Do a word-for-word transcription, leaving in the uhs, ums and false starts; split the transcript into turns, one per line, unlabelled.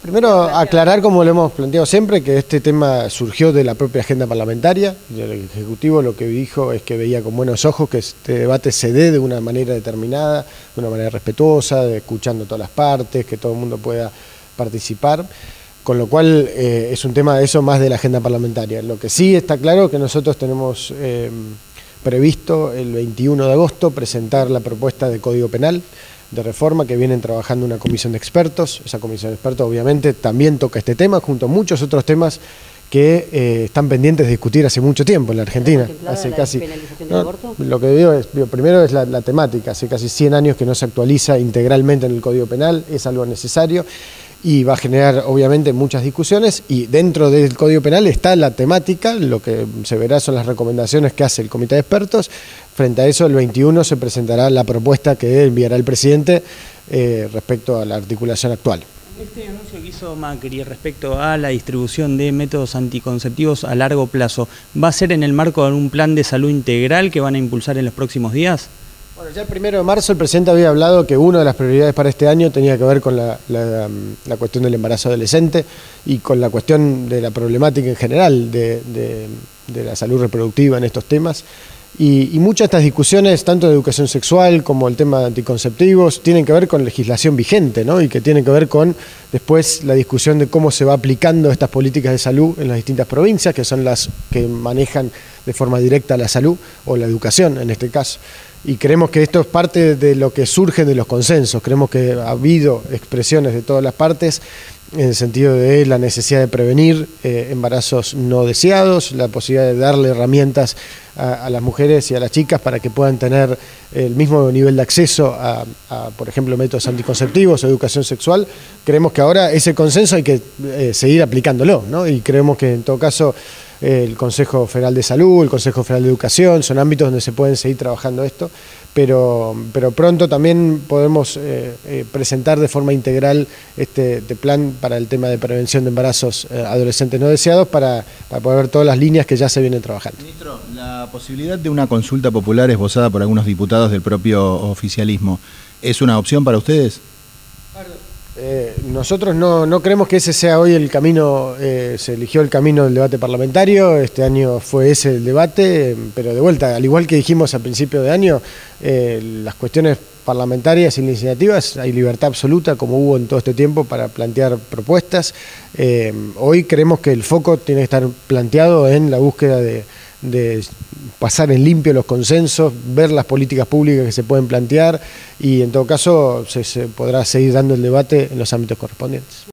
Primero, aclarar, como lo hemos planteado siempre, que este tema surgió de la propia agenda parlamentaria. El Ejecutivo lo que dijo es que veía con buenos ojos que este debate se dé de una manera determinada, de una manera respetuosa, de escuchando todas las partes, que todo el mundo pueda participar. Con lo cual eh, es un tema de eso más de la agenda parlamentaria. Lo que sí está claro es que nosotros tenemos eh, previsto el veintiuno de agosto presentar la propuesta de Código Penal de reforma que vienen trabajando una comisión de expertos. Esa comisión de expertos obviamente también toca este tema junto a muchos otros temas que eh, están pendientes de discutir hace mucho tiempo en la Argentina. Hace
la
casi,
despenalización
no,
del aborto?
Lo que digo es, primero es la, la temática, hace casi cien años que no se actualiza integralmente en el Código Penal, es algo necesario y va a generar obviamente muchas discusiones, y dentro del Código Penal está la temática, lo que se verá son las recomendaciones que hace el Comité de Expertos. Frente a eso, el veintiuno se presentará la propuesta que enviará el presidente eh, respecto a la articulación actual.
Este anuncio que hizo Macri respecto a la distribución de métodos anticonceptivos a largo plazo, ¿va a ser en el marco de un plan de salud integral que van a impulsar en los próximos días?
Bueno, ya el primero de marzo el presidente había hablado que una de las prioridades para este año tenía que ver con la, la, la cuestión del embarazo adolescente y con la cuestión de la problemática en general de, de, de la salud reproductiva en estos temas. Y, y muchas de estas discusiones, tanto de educación sexual como el tema de anticonceptivos, tienen que ver con legislación vigente, ¿no? Y que tienen que ver con después la discusión de cómo se va aplicando estas políticas de salud en las distintas provincias, que son las que manejan de forma directa la salud o la educación en este caso. Y creemos que esto es parte de lo que surge de los consensos. Creemos que ha habido expresiones de todas las partes en el sentido de la necesidad de prevenir eh, embarazos no deseados, la posibilidad de darle herramientas a, a las mujeres y a las chicas para que puedan tener el mismo nivel de acceso a, a por ejemplo, métodos anticonceptivos o educación sexual. Creemos que ahora ese consenso hay que eh, seguir aplicándolo, ¿no? Y creemos que en todo caso eh, el Consejo Federal de Salud, el Consejo Federal de Educación, son ámbitos donde se pueden seguir trabajando esto, pero, pero pronto también podemos eh, eh, presentar de forma integral este, este plan para el tema de prevención de embarazos eh, adolescentes no deseados para, para poder ver todas las líneas que ya se vienen trabajando.
Ministro, la posibilidad de una consulta popular esbozada por algunos diputados del propio oficialismo, ¿es una opción para ustedes?
Eh, nosotros no, no creemos que ese sea hoy el camino. Eh, se eligió el camino del debate parlamentario, este año fue ese el debate, pero de vuelta, al igual que dijimos al principio de año, eh, las cuestiones parlamentarias y iniciativas hay libertad absoluta, como hubo en todo este tiempo, para plantear propuestas. Eh, hoy creemos que el foco tiene que estar planteado en la búsqueda de, de pasar en limpio los consensos, ver las políticas públicas que se pueden plantear y en todo caso se, se podrá seguir dando el debate en los ámbitos correspondientes.